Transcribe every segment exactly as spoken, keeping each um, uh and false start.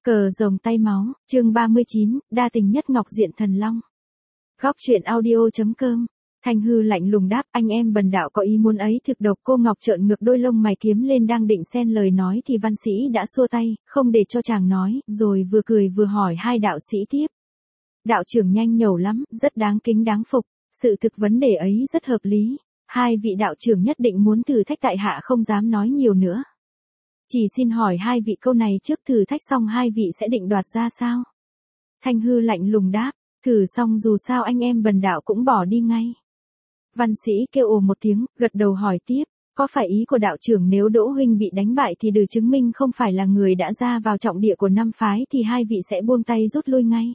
Cờ rồng tay máu, chương ba mươi chín, đa tình nhất Ngọc Diện Thần Long. Góc truyện audio.com. Thanh Hư lạnh lùng đáp, anh em bần đạo có ý muốn ấy thực độc. Cô Ngọc trợn ngược đôi lông mày kiếm lên đang định xen lời nói thì văn sĩ đã xua tay, không để cho chàng nói, rồi vừa cười vừa hỏi hai đạo sĩ tiếp. Đạo trưởng nhanh nhẩu lắm, rất đáng kính đáng phục, sự thực vấn đề ấy rất hợp lý. Hai vị đạo trưởng nhất định muốn thử thách tại hạ không dám nói nhiều nữa. Chỉ xin hỏi hai vị câu này trước, thử thách xong hai vị sẽ định đoạt ra sao? Thanh Hư lạnh lùng đáp, thử xong dù sao anh em bần đạo cũng bỏ đi ngay. Văn sĩ kêu ồ một tiếng, gật đầu hỏi tiếp, có phải ý của đạo trưởng nếu Đỗ huynh bị đánh bại thì được chứng minh không phải là người đã ra vào trọng địa của năm phái thì hai vị sẽ buông tay rút lui ngay?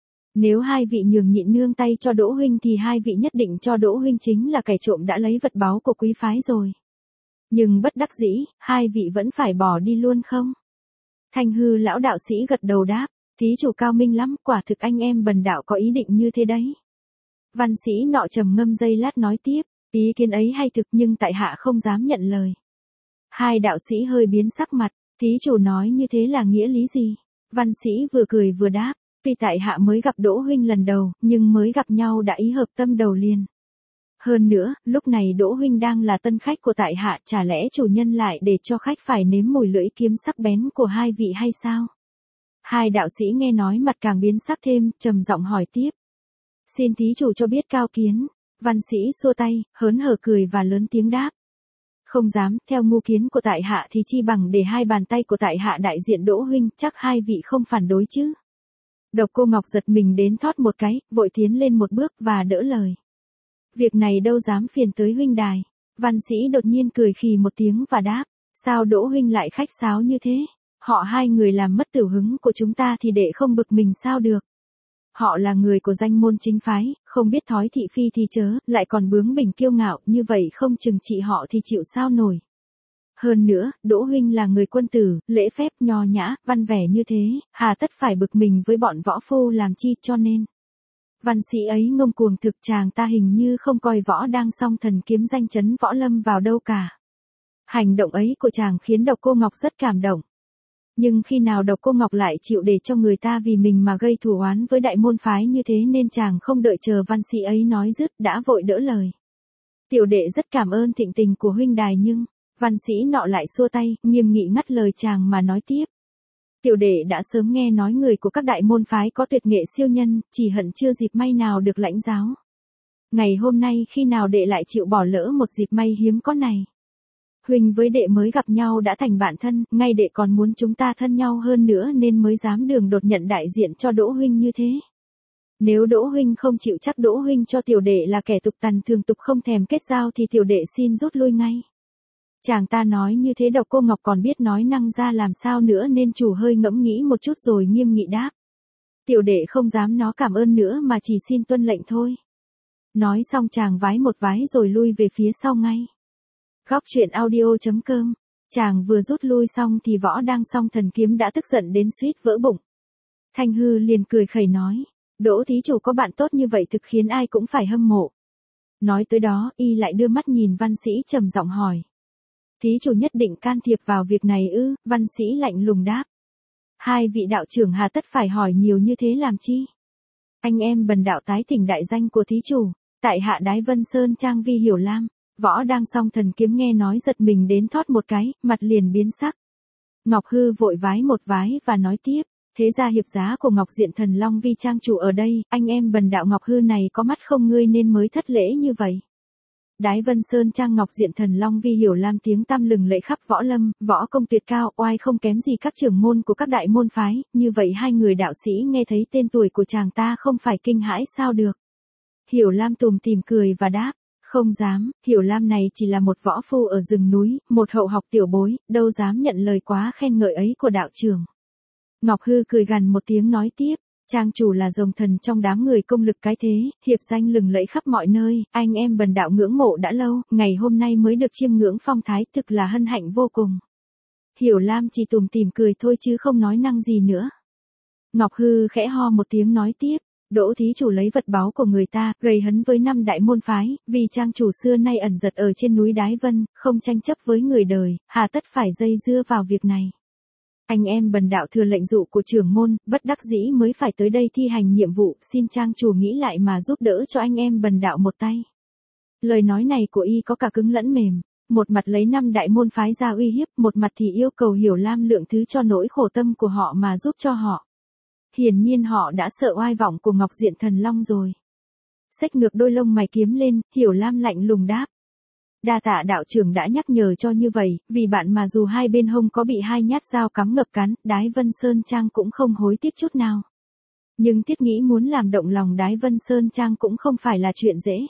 Nếu hai vị nhường nhịn nương tay cho Đỗ huynh thì hai vị nhất định cho Đỗ huynh chính là kẻ trộm đã lấy vật báu của quý phái rồi. Nhưng bất đắc dĩ, hai vị vẫn phải bỏ đi luôn không? Thanh Hư lão đạo sĩ gật đầu đáp, thí chủ cao minh lắm, quả thực anh em bần đạo có ý định như thế đấy. Văn sĩ nọ trầm ngâm giây lát nói tiếp, ý kiến ấy hay thực nhưng tại hạ không dám nhận lời. Hai đạo sĩ hơi biến sắc mặt, thí chủ nói như thế là nghĩa lý gì? Văn sĩ vừa cười vừa đáp, tuy tại hạ mới gặp Đỗ huynh lần đầu, nhưng mới gặp nhau đã ý hợp tâm đầu liền. Hơn nữa, lúc này Đỗ huynh đang là tân khách của tại hạ, chả lẽ chủ nhân lại để cho khách phải nếm mùi lưỡi kiếm sắc bén của hai vị hay sao? Hai đạo sĩ nghe nói mặt càng biến sắc thêm, trầm giọng hỏi tiếp. Xin thí chủ cho biết cao kiến. Văn sĩ xua tay, hớn hở cười và lớn tiếng đáp. Không dám, theo ngu kiến của tại hạ thì chi bằng để hai bàn tay của tại hạ đại diện Đỗ huynh, chắc hai vị không phản đối chứ? Độc Cô Ngọc giật mình đến thót một cái, vội tiến lên một bước và đỡ lời. Việc này đâu dám phiền tới huynh đài. Văn sĩ đột nhiên cười khì một tiếng và đáp, sao Đỗ huynh lại khách sáo như thế? Họ hai người làm mất tiểu hứng của chúng ta thì để không bực mình sao được? Họ là người của danh môn chính phái, không biết thói thị phi thì chớ, lại còn bướng bỉnh kiêu ngạo, như vậy không chừng trị họ thì chịu sao nổi. Hơn nữa, Đỗ huynh là người quân tử, lễ phép nho nhã, văn vẻ như thế, hà tất phải bực mình với bọn võ phu làm chi, cho nên. Văn sĩ ấy ngông cuồng thực, chàng ta hình như không coi võ đang song thần kiếm danh chấn võ lâm vào đâu cả. Hành động ấy của chàng khiến Độc Cô Ngọc rất cảm động. Nhưng khi nào Độc Cô Ngọc lại chịu để cho người ta vì mình mà gây thù oán với đại môn phái như thế nên chàng không đợi chờ văn sĩ ấy nói dứt đã vội đỡ lời. Tiểu đệ rất cảm ơn thịnh tình của huynh đài nhưng, văn sĩ nọ lại xua tay, nghiêm nghị ngắt lời chàng mà nói tiếp. Tiểu đệ đã sớm nghe nói người của các đại môn phái có tuyệt nghệ siêu nhân, chỉ hận chưa dịp may nào được lãnh giáo. Ngày hôm nay khi nào đệ lại chịu bỏ lỡ một dịp may hiếm có này. Huynh với đệ mới gặp nhau đã thành bạn thân, ngay đệ còn muốn chúng ta thân nhau hơn nữa nên mới dám đường đột nhận đại diện cho Đỗ huynh như thế. Nếu Đỗ huynh không chịu chắc Đỗ huynh cho tiểu đệ là kẻ tục tằn thường tục không thèm kết giao thì tiểu đệ xin rút lui ngay. Chàng ta nói như thế Độc Cô Ngọc còn biết nói năng ra làm sao nữa nên chủ hơi ngẫm nghĩ một chút rồi nghiêm nghị đáp. Tiểu đệ không dám nó cảm ơn nữa mà chỉ xin tuân lệnh thôi. Nói xong chàng vái một vái rồi lui về phía sau ngay. Góc truyện audio.com. Chàng vừa rút lui xong thì võ đang song thần kiếm đã tức giận đến suýt vỡ bụng. Thanh Hư liền cười khẩy nói. Đỗ thí chủ có bạn tốt như vậy thực khiến ai cũng phải hâm mộ. Nói tới đó y lại đưa mắt nhìn văn sĩ trầm giọng hỏi. Thí chủ nhất định can thiệp vào việc này ư? Văn sĩ lạnh lùng đáp. Hai vị đạo trưởng hà tất phải hỏi nhiều như thế làm chi? Anh em bần đạo tái thỉnh đại danh của thí chủ, tại hạ Đái Vân Sơn Trang Vi Hiểu Lam. Võ đang song thần kiếm nghe nói giật mình đến thót một cái, mặt liền biến sắc. Ngọc Hư vội vái một vái và nói tiếp, thế ra hiệp giá của Ngọc Diện Thần Long Vi trang chủ ở đây, anh em bần đạo Ngọc Hư này có mắt không ngươi nên mới thất lễ như vậy. Đái Vân Sơn Trang Ngọc Diện Thần Long Vi Hiểu Lam tiếng tăm lừng lẫy khắp võ lâm, võ công tuyệt cao, oai không kém gì các trưởng môn của các đại môn phái, như vậy hai người đạo sĩ nghe thấy tên tuổi của chàng ta không phải kinh hãi sao được. Hiểu Lam tùm tìm cười và đáp. Không dám, Hiểu Lam này chỉ là một võ phu ở rừng núi, một hậu học tiểu bối, đâu dám nhận lời quá khen ngợi ấy của đạo trưởng. Ngọc Hư cười gằn một tiếng nói tiếp, trang chủ là rồng thần trong đám người công lực cái thế, hiệp danh lừng lẫy khắp mọi nơi, anh em bần đạo ngưỡng mộ đã lâu, ngày hôm nay mới được chiêm ngưỡng phong thái, thực là hân hạnh vô cùng. Hiểu Lam chỉ tùm tìm cười thôi chứ không nói năng gì nữa. Ngọc Hư khẽ ho một tiếng nói tiếp. Đỗ thí chủ lấy vật báu của người ta, gây hấn với năm đại môn phái, vì trang chủ xưa nay ẩn giật ở trên núi Đái Vân, không tranh chấp với người đời, hà tất phải dây dưa vào việc này. Anh em bần đạo thừa lệnh dụ của trưởng môn, bất đắc dĩ mới phải tới đây thi hành nhiệm vụ, xin trang chủ nghĩ lại mà giúp đỡ cho anh em bần đạo một tay. Lời nói này của y có cả cứng lẫn mềm, một mặt lấy năm đại môn phái ra uy hiếp, một mặt thì yêu cầu Hiểu Lam lượng thứ cho nỗi khổ tâm của họ mà giúp cho họ. Hiển nhiên họ đã sợ oai vọng của Ngọc Diện Thần Long rồi. Xách ngược đôi lông mày kiếm lên, Hiểu Lam lạnh lùng đáp. Đa tạ đạo trưởng đã nhắc nhở cho như vậy, vì bạn mà dù hai bên hông có bị hai nhát dao cắm ngập cán, Đái Vân Sơn Trang cũng không hối tiếc chút nào. Nhưng Tiết nghĩ muốn làm động lòng Đái Vân Sơn Trang cũng không phải là chuyện dễ.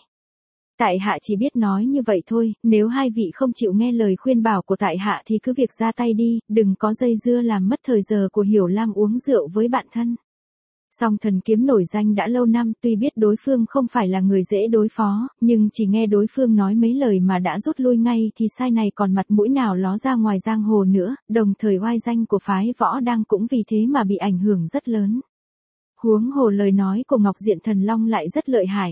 Tại hạ chỉ biết nói như vậy thôi, nếu hai vị không chịu nghe lời khuyên bảo của tại hạ thì cứ việc ra tay đi, đừng có dây dưa làm mất thời giờ của Hiểu Lam uống rượu với bạn thân. Song Thần Kiếm nổi danh đã lâu năm, tuy biết đối phương không phải là người dễ đối phó, nhưng chỉ nghe đối phương nói mấy lời mà đã rút lui ngay thì sai này còn mặt mũi nào ló ra ngoài giang hồ nữa, đồng thời oai danh của phái Võ Đang cũng vì thế mà bị ảnh hưởng rất lớn. Huống hồ lời nói của Ngọc Diện Thần Long lại rất lợi hại.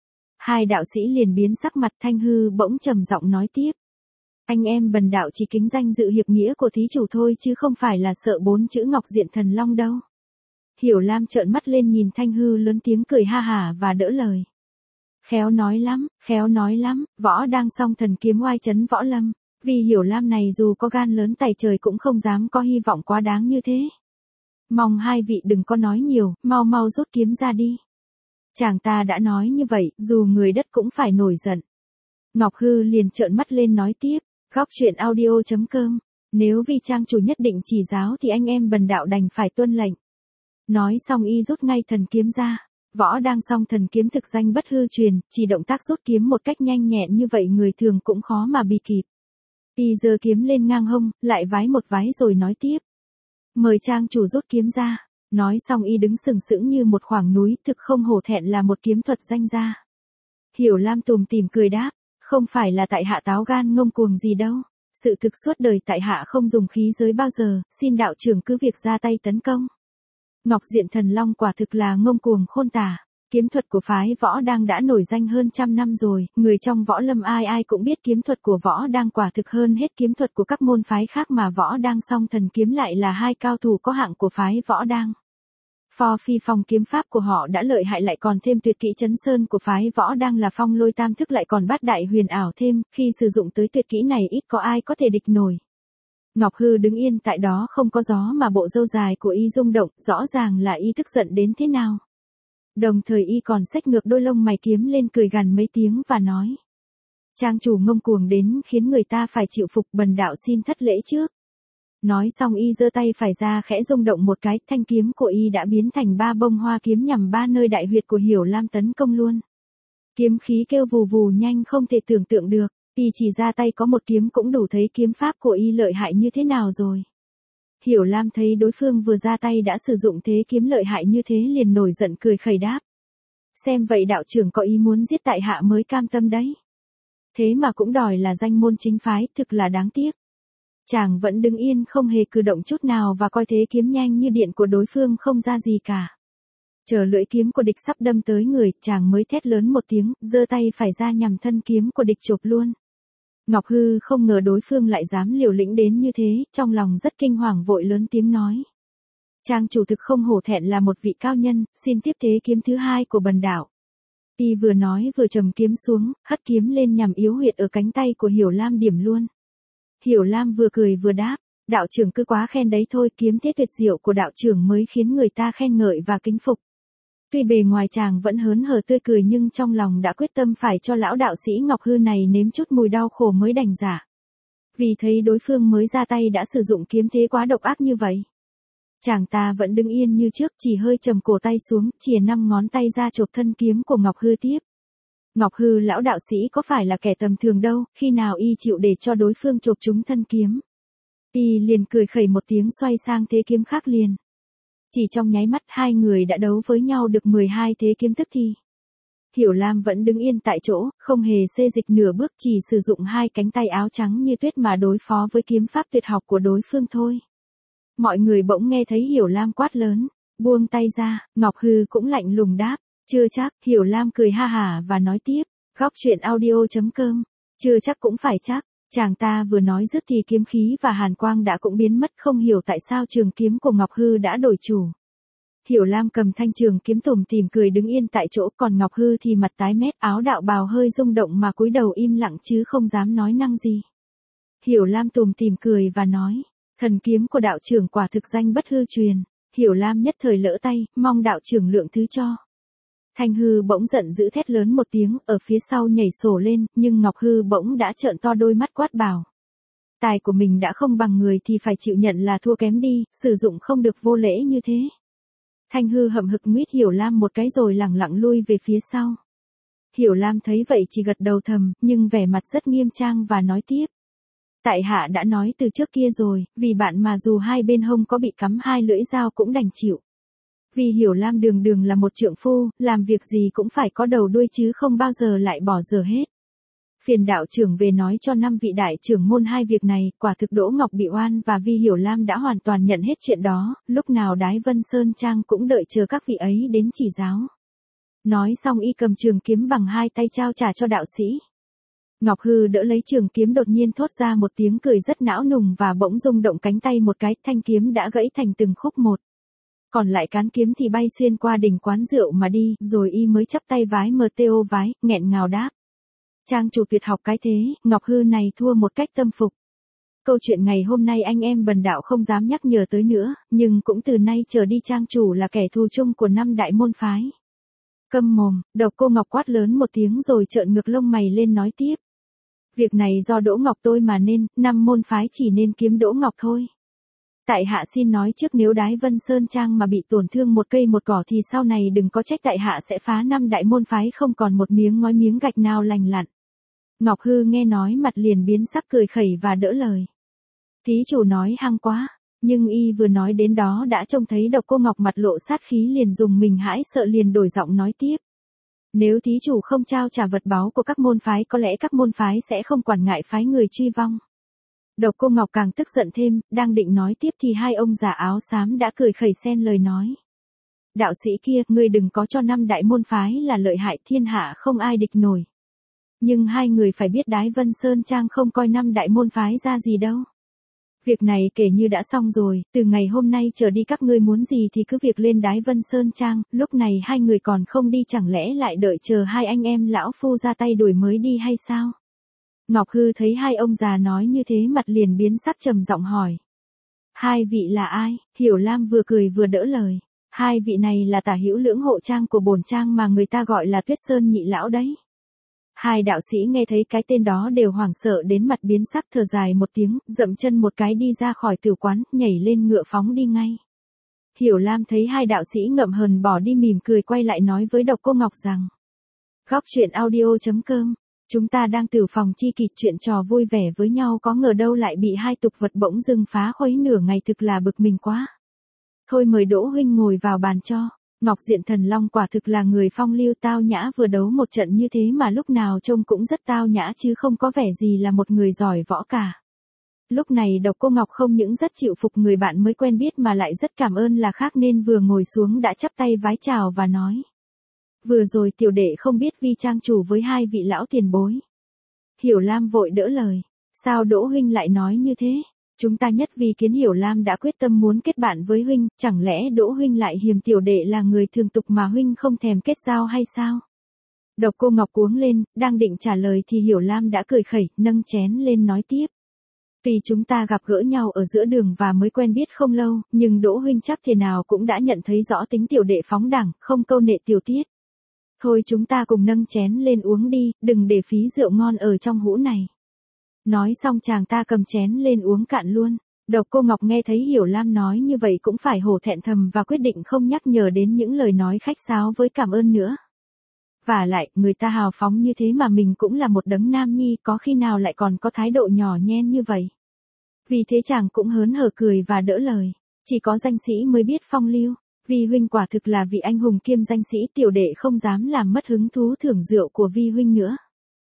Hai đạo sĩ liền biến sắc mặt. Thanh Hư bỗng trầm giọng nói tiếp. Anh em bần đạo chỉ kính danh dự hiệp nghĩa của thí chủ thôi chứ không phải là sợ bốn chữ Ngọc Diện Thần Long đâu. Hiểu Lam trợn mắt lên nhìn Thanh Hư lớn tiếng cười ha hả và đỡ lời. Khéo nói lắm, khéo nói lắm, Võ Đang Song Thần Kiếm oai chấn võ lâm, vì Hiểu Lam này dù có gan lớn tày trời cũng không dám có hy vọng quá đáng như thế. Mong hai vị đừng có nói nhiều, mau mau rút kiếm ra đi. Chàng ta đã nói như vậy, dù người đất cũng phải nổi giận. Ngọc Hư liền trợn mắt lên nói tiếp, góc truyện audio chấm com, nếu vì trang chủ nhất định chỉ giáo thì anh em bần đạo đành phải tuân lệnh. Nói xong y rút ngay thần kiếm ra. Võ Đang Song Thần Kiếm thực danh bất hư truyền, chỉ động tác rút kiếm một cách nhanh nhẹn như vậy người thường cũng khó mà bị kịp. Y giơ kiếm lên ngang hông, lại vái một vái rồi nói tiếp. Mời trang chủ rút kiếm ra. Nói xong y đứng sừng sững như một khoảng núi, thực không hổ thẹn là một kiếm thuật danh gia. Hiểu Lam tùm tìm cười đáp, không phải là tại hạ táo gan ngông cuồng gì đâu. Sự thực suốt đời tại hạ không dùng khí giới bao giờ, xin đạo trưởng cứ việc ra tay tấn công. Ngọc Diện Thần Long quả thực là ngông cuồng khôn tả. Kiếm thuật của phái Võ Đang đã nổi danh hơn trăm năm rồi, người trong võ lâm ai ai cũng biết kiếm thuật của Võ Đang quả thực hơn hết kiếm thuật của các môn phái khác mà Võ Đang Song Thần Kiếm lại là hai cao thủ có hạng của phái Võ Đang. Phò phi phong kiếm pháp của họ đã lợi hại lại còn thêm tuyệt kỹ chấn sơn của phái Võ Đang là phong lôi tam thức lại còn bát đại huyền ảo thêm, khi sử dụng tới tuyệt kỹ này ít có ai có thể địch nổi. Ngọc Hư đứng yên tại đó không có gió mà bộ râu dài của y rung động, rõ ràng là y tức giận đến thế nào. Đồng thời y còn xách ngược đôi lông mày kiếm lên cười gằn mấy tiếng và nói. Trang chủ ngông cuồng đến khiến người ta phải chịu phục, bần đạo xin thất lễ trước. Nói xong y giơ tay phải ra khẽ rung động một cái, thanh kiếm của y đã biến thành ba bông hoa kiếm nhằm ba nơi đại huyệt của Hiểu Lam tấn công luôn. Kiếm khí kêu vù vù nhanh không thể tưởng tượng được, y chỉ ra tay có một kiếm cũng đủ thấy kiếm pháp của y lợi hại như thế nào rồi. Hiểu Lam thấy đối phương vừa ra tay đã sử dụng thế kiếm lợi hại như thế liền nổi giận cười khẩy đáp. Xem vậy đạo trưởng có ý muốn giết tại hạ mới cam tâm đấy. Thế mà cũng đòi là danh môn chính phái, thực là đáng tiếc. Chàng vẫn đứng yên không hề cử động chút nào và coi thế kiếm nhanh như điện của đối phương không ra gì cả. Chờ lưỡi kiếm của địch sắp đâm tới người, chàng mới thét lớn một tiếng, giơ tay phải ra nhằm thân kiếm của địch chụp luôn. Ngọc Hư không ngờ đối phương lại dám liều lĩnh đến như thế, trong lòng rất kinh hoàng vội lớn tiếng nói. Trang chủ thực không hổ thẹn là một vị cao nhân, xin tiếp thế kiếm thứ hai của bần đạo. Y vừa nói vừa trầm kiếm xuống, hất kiếm lên nhằm yếu huyệt ở cánh tay của Hiểu Lam điểm luôn. Hiểu Lam vừa cười vừa đáp, đạo trưởng cứ quá khen đấy thôi, kiếm thế tuyệt diệu của đạo trưởng mới khiến người ta khen ngợi và kính phục. Tuy bề ngoài chàng vẫn hớn hở tươi cười nhưng trong lòng đã quyết tâm phải cho lão đạo sĩ Ngọc Hư này nếm chút mùi đau khổ mới đành giả. Vì thấy đối phương mới ra tay đã sử dụng kiếm thế quá độc ác như vậy. Chàng ta vẫn đứng yên như trước, chỉ hơi trầm cổ tay xuống, chìa năm ngón tay ra chộp thân kiếm của Ngọc Hư tiếp. Ngọc Hư lão đạo sĩ có phải là kẻ tầm thường đâu, khi nào y chịu để cho đối phương chộp trúng thân kiếm. Y liền cười khẩy một tiếng xoay sang thế kiếm khác liền. Chỉ trong nháy mắt hai người đã đấu với nhau được mười hai thế kiếm tức thì. Hiểu Lam vẫn đứng yên tại chỗ, không hề xê dịch nửa bước, chỉ sử dụng hai cánh tay áo trắng như tuyết mà đối phó với kiếm pháp tuyệt học của đối phương thôi. Mọi người bỗng nghe thấy Hiểu Lam quát lớn, buông tay ra, Ngọc Hư cũng lạnh lùng đáp, chưa chắc. Hiểu Lam cười ha hả và nói tiếp, góc truyện audio chấm com, chưa chắc cũng phải chắc, Chàng ta vừa nói dứt thì kiếm khí và hàn quang đã cũng biến mất, không hiểu tại sao trường kiếm của Ngọc Hư đã đổi chủ. Hiểu Lam cầm thanh trường kiếm tủm tỉm cười đứng yên tại chỗ, còn Ngọc Hư thì mặt tái mét, áo đạo bào hơi rung động mà cúi đầu im lặng chứ không dám nói năng gì. Hiểu Lam tủm tỉm cười và nói, thần kiếm của đạo trưởng quả thực danh bất hư truyền. Hiểu Lam nhất thời lỡ tay, mong đạo trưởng lượng thứ cho. Thanh Hư bỗng giận dữ thét lớn một tiếng, ở phía sau nhảy sổ lên, nhưng Ngọc Hư bỗng đã trợn to đôi mắt quát bảo. Tài của mình đã không bằng người thì phải chịu nhận là thua kém đi, sử dụng không được vô lễ như thế. Thanh Hư hậm hực nguyết Hiểu Lam một cái rồi lẳng lặng lui về phía sau. Hiểu Lam thấy vậy chỉ gật đầu thầm, nhưng vẻ mặt rất nghiêm trang và nói tiếp. Tại hạ đã nói từ trước kia rồi, vì bạn mà dù hai bên hông có bị cắm hai lưỡi dao cũng đành chịu. Vì Hiểu Lam đường đường là một trượng phu, làm việc gì cũng phải có đầu đuôi chứ không bao giờ lại bỏ dở hết. Phiền đạo trưởng về nói cho năm vị đại trưởng môn hai việc này, quả thực Đỗ Ngọc bị oan và Vi Hiểu Lam đã hoàn toàn nhận hết chuyện đó, lúc nào Đái Vân Sơn Trang cũng đợi chờ các vị ấy đến chỉ giáo. Nói xong y cầm trường kiếm bằng hai tay trao trả cho đạo sĩ. Ngọc Hư đỡ lấy trường kiếm đột nhiên thốt ra một tiếng cười rất não nùng và bỗng rung động cánh tay một cái, thanh kiếm đã gãy thành từng khúc một. Còn lại cán kiếm thì bay xuyên qua đỉnh quán rượu mà đi, rồi y mới chắp tay vái mờ têu vái, nghẹn ngào đáp. Trang chủ tuyệt học cái thế, Ngọc Hư này thua một cách tâm phục. Câu chuyện ngày hôm nay anh em bần đạo không dám nhắc nhở tới nữa, nhưng cũng từ nay trở đi trang chủ là kẻ thù chung của năm đại môn phái. Câm mồm, Độc Cô Ngọc quát lớn một tiếng rồi trợn ngược lông mày lên nói tiếp. Việc này do Đỗ Ngọc tôi mà nên, năm môn phái chỉ nên kiếm Đỗ Ngọc thôi. Tại hạ xin nói trước, nếu Đái Vân Sơn Trang mà bị tổn thương một cây một cỏ thì sau này đừng có trách tại hạ sẽ phá năm đại môn phái không còn một miếng ngói miếng gạch nào lành lặn. Ngọc Hư nghe nói mặt liền biến sắc cười khẩy và đỡ lời. Thí chủ nói hăng quá, nhưng y vừa nói đến đó đã trông thấy Độc Cô Ngọc mặt lộ sát khí liền dùng mình hãi sợ liền đổi giọng nói tiếp. Nếu thí chủ không trao trả vật báu của các môn phái có lẽ các môn phái sẽ không quản ngại phái người truy vong. Độc Cô Ngọc càng tức giận thêm, đang định nói tiếp thì hai ông già áo xám đã cười khẩy xen lời nói. Đạo sĩ kia, ngươi đừng có cho năm đại môn phái là lợi hại, thiên hạ không ai địch nổi. Nhưng hai người phải biết Đái Vân Sơn Trang không coi năm đại môn phái ra gì đâu. Việc này kể như đã xong rồi, từ ngày hôm nay trở đi các ngươi muốn gì thì cứ việc lên Đái Vân Sơn Trang, lúc này hai người còn không đi chẳng lẽ lại đợi chờ hai anh em lão phu ra tay đuổi mới đi hay sao? Ngọc Hư thấy hai ông già nói như thế mặt liền biến sắc trầm giọng hỏi. Hai vị là ai? Hiểu Lam vừa cười vừa đỡ lời. Hai vị này là tả hữu lưỡng hộ trang của bổn trang mà người ta gọi là Tuyết Sơn nhị lão đấy. Hai đạo sĩ nghe thấy cái tên đó đều hoảng sợ đến mặt biến sắc thở dài một tiếng, dậm chân một cái đi ra khỏi tử quán, nhảy lên ngựa phóng đi ngay. Hiểu Lam thấy hai đạo sĩ ngậm hờn bỏ đi mỉm cười quay lại nói với Độc Cô Ngọc rằng. Góc truyện audio chấm com, chúng ta đang từ phòng chi kịch chuyện trò vui vẻ với nhau có ngờ đâu lại bị hai tục vật bỗng dưng phá khuấy nửa ngày thực là bực mình quá. Thôi mời Đỗ huynh ngồi vào bàn cho. Ngọc Diện Thần Long quả thực là người phong lưu tao nhã, vừa đấu một trận như thế mà lúc nào trông cũng rất tao nhã chứ không có vẻ gì là một người giỏi võ cả. Lúc này Độc Cô Ngọc không những rất chịu phục người bạn mới quen biết mà lại rất cảm ơn là khác nên vừa ngồi xuống đã chắp tay vái chào và nói. Vừa rồi tiểu đệ không biết Vi trang chủ với hai vị lão tiền bối. Hiểu Lam vội đỡ lời. Sao Đỗ huynh lại nói như thế? Chúng ta nhất vì kiến Hiểu Lam đã quyết tâm muốn kết bạn với huynh, chẳng lẽ Đỗ huynh lại hiềm tiểu đệ là người thường tục mà huynh không thèm kết giao hay sao? Độc Cô Ngọc cuống lên, đang định trả lời thì Hiểu Lam đã cười khẩy, nâng chén lên nói tiếp. Tuy chúng ta gặp gỡ nhau ở giữa đường và mới quen biết không lâu, nhưng Đỗ huynh chắc thế nào cũng đã nhận thấy rõ tính tiểu đệ phóng đẳng, không câu nệ tiểu tiết. Thôi chúng ta cùng nâng chén lên uống đi, đừng để phí rượu ngon ở trong hũ này. Nói xong chàng ta cầm chén lên uống cạn luôn. Độc Cô Ngọc nghe thấy Hiểu Lam nói như vậy cũng phải hổ thẹn thầm và quyết định không nhắc nhở đến những lời nói khách sáo với cảm ơn nữa. Và lại, người ta hào phóng như thế mà mình cũng là một đấng nam nhi, có khi nào lại còn có thái độ nhỏ nhen như vậy. Vì thế chàng cũng hớn hở cười và đỡ lời. Chỉ có danh sĩ mới biết phong lưu. Vi huynh quả thực là vị anh hùng kiêm danh sĩ, tiểu đệ không dám làm mất hứng thú thưởng rượu của Vi huynh nữa.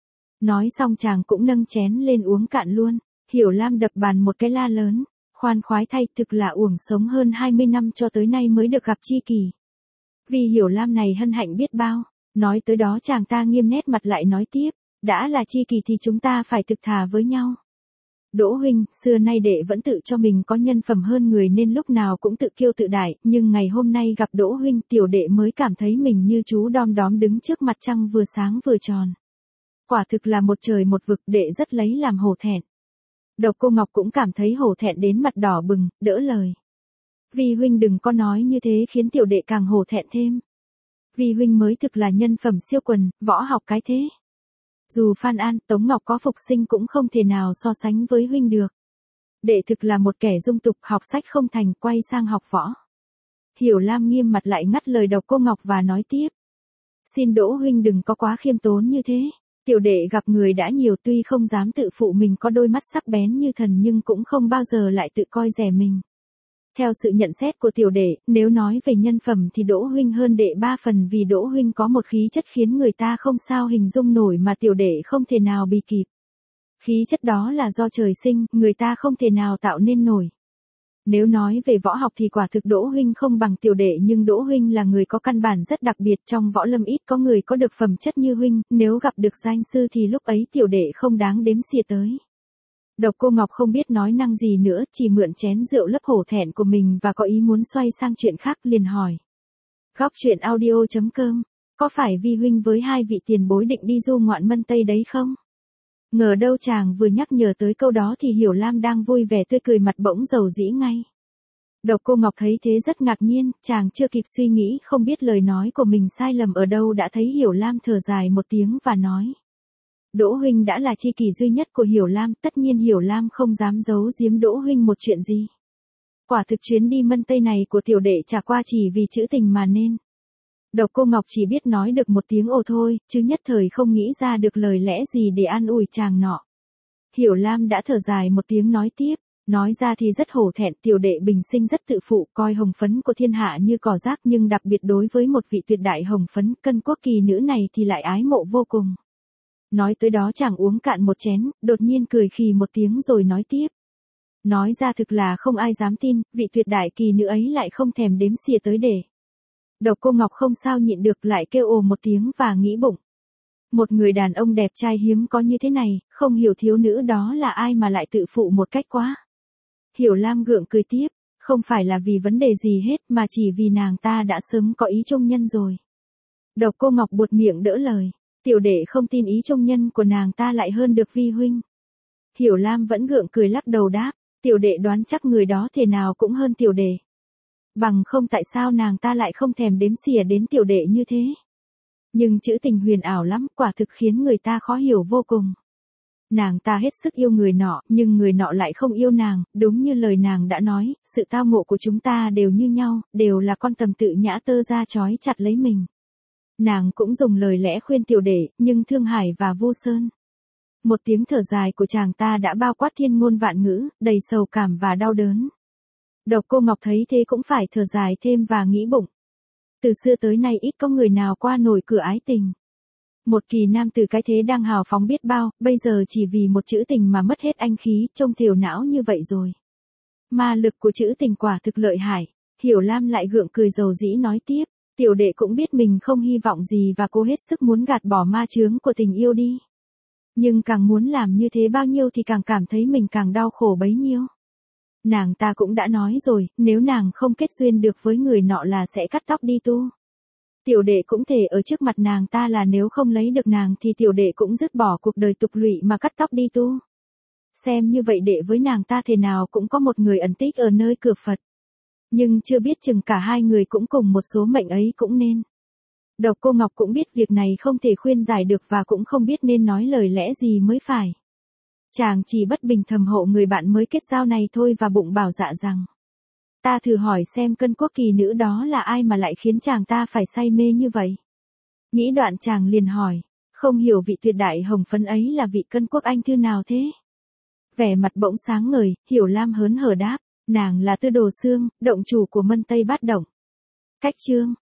Nói xong chàng cũng nâng chén lên uống cạn luôn. Hiểu Lam đập bàn một cái la lớn. Khoan khoái thay, thực là uổng sống hơn hai mươi năm cho tới nay mới được gặp tri kỷ. Vì Hiểu Lam này hân hạnh biết bao. Nói tới đó chàng ta nghiêm nét mặt lại nói tiếp. Đã là tri kỷ thì chúng ta phải thực thà với nhau. Đỗ huynh, xưa nay đệ vẫn tự cho mình có nhân phẩm hơn người nên lúc nào cũng tự kiêu tự đại, nhưng ngày hôm nay gặp Đỗ huynh tiểu đệ mới cảm thấy mình như chú đom đóm đứng trước mặt trăng vừa sáng vừa tròn. Quả thực là một trời một vực, đệ rất lấy làm hổ thẹn. Độc Cô Ngọc cũng cảm thấy hổ thẹn đến mặt đỏ bừng, đỡ lời. Vi huynh đừng có nói như thế khiến tiểu đệ càng hổ thẹn thêm. Vi huynh mới thực là nhân phẩm siêu quần, võ học cái thế. Dù Phan An, Tống Ngọc có phục sinh cũng không thể nào so sánh với huynh được. Đệ thực là một kẻ dung tục, học sách không thành, quay sang học võ. Hiểu Lam nghiêm mặt lại ngắt lời Độc Cô Ngọc và nói tiếp. Xin Đỗ huynh đừng có quá khiêm tốn như thế. Tiểu đệ gặp người đã nhiều, tuy không dám tự phụ mình có đôi mắt sắc bén như thần nhưng cũng không bao giờ lại tự coi rẻ mình. Theo sự nhận xét của tiểu đệ, nếu nói về nhân phẩm thì Đỗ huynh hơn đệ ba phần, vì Đỗ huynh có một khí chất khiến người ta không sao hình dung nổi mà tiểu đệ không thể nào bì kịp. Khí chất đó là do trời sinh, người ta không thể nào tạo nên nổi. Nếu nói về võ học thì quả thực Đỗ huynh không bằng tiểu đệ, nhưng Đỗ huynh là người có căn bản rất đặc biệt, trong võ lâm ít có người có được phẩm chất như huynh, nếu gặp được danh sư thì lúc ấy tiểu đệ không đáng đếm xỉa tới. Độc Cô Ngọc không biết nói năng gì nữa, chỉ mượn chén rượu lấp hổ thẹn của mình và có ý muốn xoay sang chuyện khác, liền hỏi. Góc truyện audio chấm com, có phải Vi huynh với hai vị tiền bối định đi du ngoạn Mân Tây đấy không? Ngờ đâu chàng vừa nhắc nhở tới câu đó thì Hiểu Lam đang vui vẻ tươi cười mặt bỗng dầu dĩ ngay. Độc Cô Ngọc thấy thế rất ngạc nhiên, chàng chưa kịp suy nghĩ không biết lời nói của mình sai lầm ở đâu đã thấy Hiểu Lam thở dài một tiếng và nói. Đỗ huynh đã là tri kỷ duy nhất của Hiểu Lam, tất nhiên Hiểu Lam không dám giấu giếm Đỗ huynh một chuyện gì. Quả thực chuyến đi Mân Tây này của tiểu đệ chả qua chỉ vì chữ tình mà nên. Độc Cô Ngọc chỉ biết nói được một tiếng ồ thôi, chứ nhất thời không nghĩ ra được lời lẽ gì để an ủi chàng nọ. Hiểu Lam đã thở dài một tiếng nói tiếp, nói ra thì rất hổ thẹn, tiểu đệ bình sinh rất tự phụ, coi hồng phấn của thiên hạ như cỏ rác, nhưng đặc biệt đối với một vị tuyệt đại hồng phấn Cân Quốc kỳ nữ này thì lại ái mộ vô cùng. Nói tới đó chàng uống cạn một chén, đột nhiên cười khì một tiếng rồi nói tiếp. Nói ra thực là không ai dám tin, vị tuyệt đại kỳ nữ ấy lại không thèm đếm xỉa tới để. Độc Cô Ngọc không sao nhịn được lại kêu ồ một tiếng và nghĩ bụng. Một người đàn ông đẹp trai hiếm có như thế này, không hiểu thiếu nữ đó là ai mà lại tự phụ một cách quá. Hiểu Lam gượng cười tiếp, không phải là vì vấn đề gì hết mà chỉ vì nàng ta đã sớm có ý trung nhân rồi. Độc Cô Ngọc buột miệng đỡ lời. Tiểu đệ không tin ý trung nhân của nàng ta lại hơn được Vi huynh. Hiểu Lam vẫn gượng cười lắc đầu đáp, tiểu đệ đoán chắc người đó thể nào cũng hơn tiểu đệ. Bằng không tại sao nàng ta lại không thèm đếm xỉa đến tiểu đệ như thế. Nhưng chữ tình huyền ảo lắm, quả thực khiến người ta khó hiểu vô cùng. Nàng ta hết sức yêu người nọ, nhưng người nọ lại không yêu nàng, đúng như lời nàng đã nói, sự tao ngộ của chúng ta đều như nhau, đều là con tầm tự nhã tơ ra trói chặt lấy mình. Nàng cũng dùng lời lẽ khuyên tiểu đệ, nhưng Thương Hải và Vu Sơn. Một tiếng thở dài của chàng ta đã bao quát thiên ngôn vạn ngữ, đầy sầu cảm và đau đớn. Độc Cô Ngọc thấy thế cũng phải thở dài thêm và nghĩ bụng. Từ xưa tới nay ít có người nào qua nổi cửa ái tình. Một kỳ nam từ cái thế đang hào phóng biết bao, bây giờ chỉ vì một chữ tình mà mất hết anh khí, trông thiểu não như vậy rồi. Ma lực của chữ tình quả thực lợi hại. Hiểu Lam lại gượng cười dầu dĩ nói tiếp. Tiểu đệ cũng biết mình không hy vọng gì và cố hết sức muốn gạt bỏ ma chướng của tình yêu đi. Nhưng càng muốn làm như thế bao nhiêu thì càng cảm thấy mình càng đau khổ bấy nhiêu. Nàng ta cũng đã nói rồi, nếu nàng không kết duyên được với người nọ là sẽ cắt tóc đi tu. Tiểu đệ cũng thể ở trước mặt nàng ta là nếu không lấy được nàng thì tiểu đệ cũng dứt bỏ cuộc đời tục lụy mà cắt tóc đi tu. Xem như vậy đệ với nàng ta thế nào cũng có một người ẩn tích ở nơi cửa Phật. Nhưng chưa biết chừng cả hai người cũng cùng một số mệnh ấy cũng nên. Độc Cô Ngọc cũng biết việc này không thể khuyên giải được và cũng không biết nên nói lời lẽ gì mới phải. Chàng chỉ bất bình thầm hộ người bạn mới kết giao này thôi và bụng bảo dạ rằng. Ta thử hỏi xem Cân Quốc kỳ nữ đó là ai mà lại khiến chàng ta phải say mê như vậy. Nghĩ đoạn chàng liền hỏi, không hiểu vị tuyệt đại hồng phấn ấy là vị Cân Quốc anh thư nào thế? Vẻ mặt bỗng sáng ngời, Hiểu Lam hớn hở đáp, nàng là Tư Đồ Xương, động chủ của Mân Tây Bát Động. Cách chương